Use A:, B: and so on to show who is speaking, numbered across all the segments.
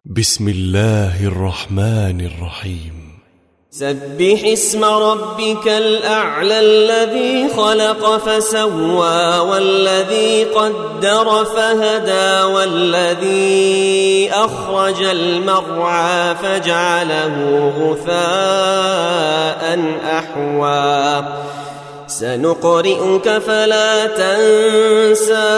A: بسم الله الرحمن الرحيم.
B: سبح اسم ربك الأعلى الذي خلق فسوى والذي قدر فهدى والذي أخرج المرعى فجعله غثاء أحوى سنقرئك فلا تنسى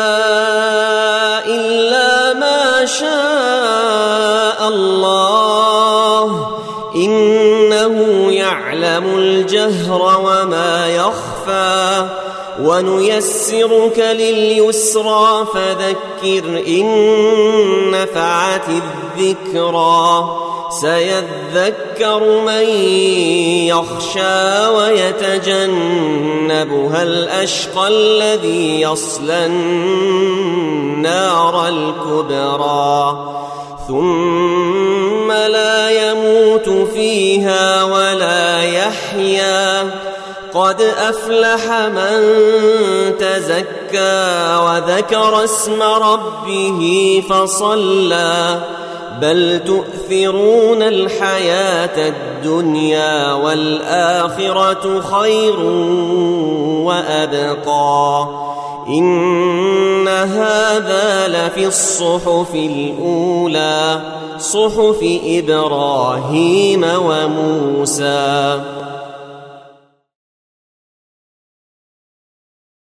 B: إلا ما شاء الله إنه يعلم الجهر وما يخفى ونيسرك لليسرى فذكر إن نفعت الذكرى سيذكر من يخشى ويتجنبها الأشقى الذي يصلى النار الكبرى ثم لا يموت فيها ولا يحيا قد أفلح من تزكى وذكر اسم ربه فصلى بل تؤثرون الحياة الدنيا والآخرة خير وأبقى إن هذا لفي الصحف الأولى صحف إبراهيم وموسى.